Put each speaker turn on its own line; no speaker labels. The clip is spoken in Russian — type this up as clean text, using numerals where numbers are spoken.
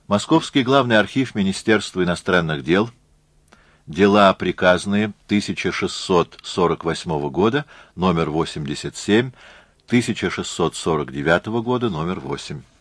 Московский главный архив Министерства иностранных дел. Дела приказные 1648 года, номер 87, 1649 года, номер 8.